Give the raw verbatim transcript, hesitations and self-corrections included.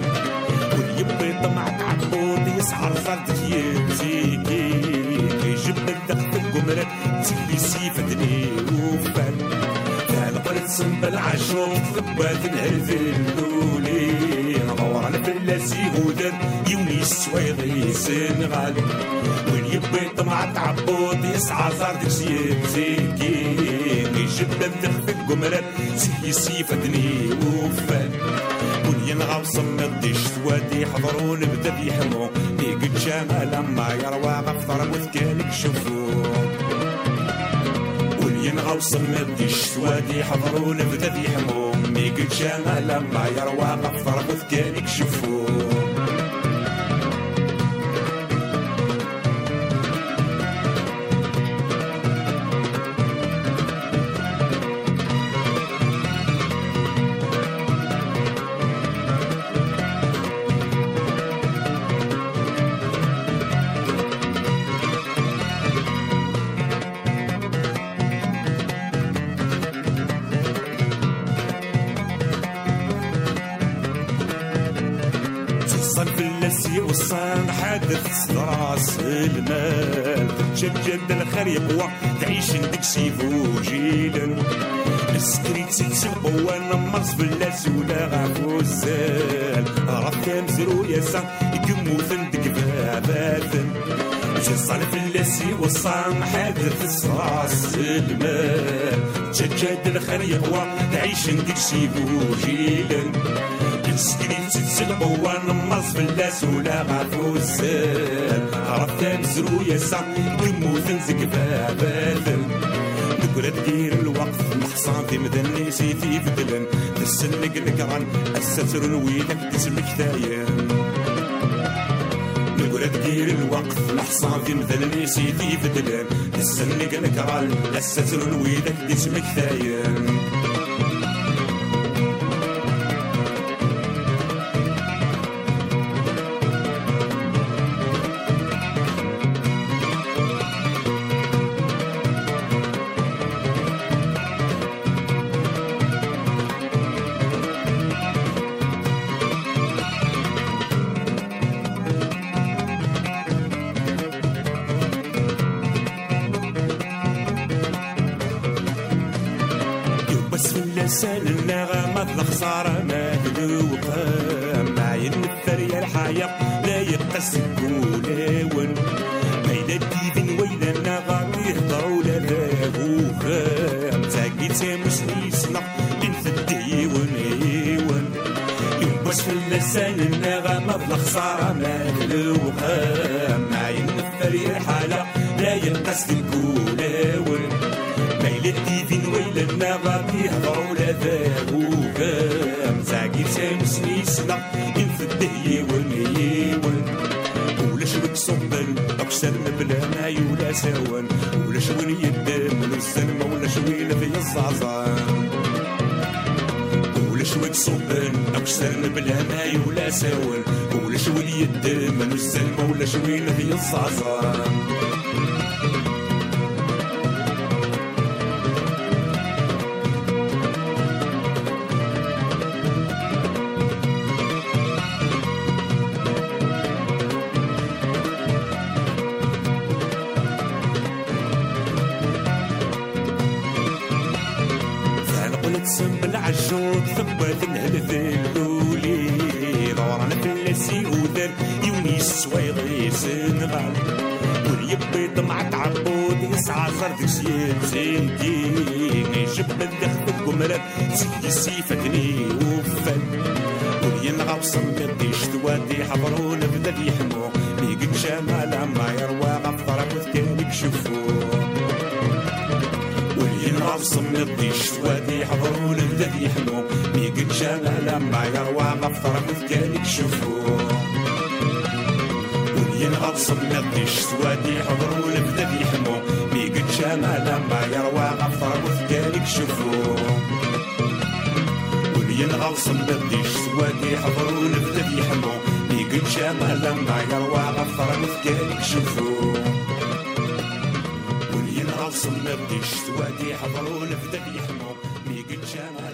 غال واليبي طمع تعبود يسعر صارت يمزيكي يجب الدخل القمرات تلي سيفتني وفال فالقرد سنب العشوق ثبات نهرز اللولي نضور على فلاسي هودر يوني السويضي سنغال واليبي طمع تعبود يسعر صارت يمزيكي يجب الدخل القمرات تلي سيفتني وفال ينغاو صمد الشوادي يحضرون بدا يحمو يقد شامل لما يروى غفر وذكالك شوفو والينغاو صمد الشوادي يحضرون بدا يحمو يقد شامل لما يروى غفر وذكالك شوفو وصان حادث راس المال تجدد الخير يقوى تعيش عندك سيفو جيلا السكريت سلسل وانا مرس باللاس ولا غافو الزال عرفت مزرو ياسا يكمو ثندك باباثن جصان في اللاسي وصان حادث راس المال تجدد الخير يقوى تعيش عندك سيفو جيلا السكرين تتسل قوان مرس باللاس ولا غافو الزال عرفت مزرو ياسا كمو ثنزك باباثن نقرا تدير الوقت محصان في مدن سيتي بدلن تسلق نكران الستر نويدك تسمك ثاين نقرا تدير الوقت محصان في مدن سيتي بدلن تسلق نكران الستر نويدك تسمك ثاين سال النغمة الخسارة مهلوقة معين الثريا الحياة لا يقص كولاون ميلا ديفن ويلا النغم يهضروا لا ذابوها متاقيت مسني سنق لنفدي ونيون ينبس في اللسان النغمة الخسارة مهلوقة معين الثريا الحياة لا يقص كولاون ميلا ديفن ويلا النغم يهضروا لا ذابوها متاقي تامسني سنا ينفده والميون ولا شوك صبن أكسر بلا ما يولا سوان ولا شوين يدام من السلمى ولا شوين في الزعزان ولا شوك صبن أكسر بلا ما يولا سوان ولا شوين يدام من السلمى ولا شوين في الزعزان العجوط ثبات الهلث اللولي دورنا في اللاسي ودر يوني السويضي سنغال واليبي طمع تعبود يسعى زردك سيد زيكي يجب الدخل القمرات سيدي سيفتني وفل والينغا وصمد يشتوادي حضرون بدا يحمو ليقن شمال ما يروى غفر وذكالك شوفوه صمد يشتوادي حضرون بدا يحمو ميقد شامل لما يروى غفر وذكالك شوفوه والينغا صمد يشتوادي حضرون بدا يحمو ميقد شامل لما يروى غفر وذكالك شوفوه والينغا صمد يشتوادي حضرون بدا يحمو ميقد شامل لما يروى غفر وذكالك شوفوه صمد يشتوادي حضروا لبدا يحمو ميقد شامل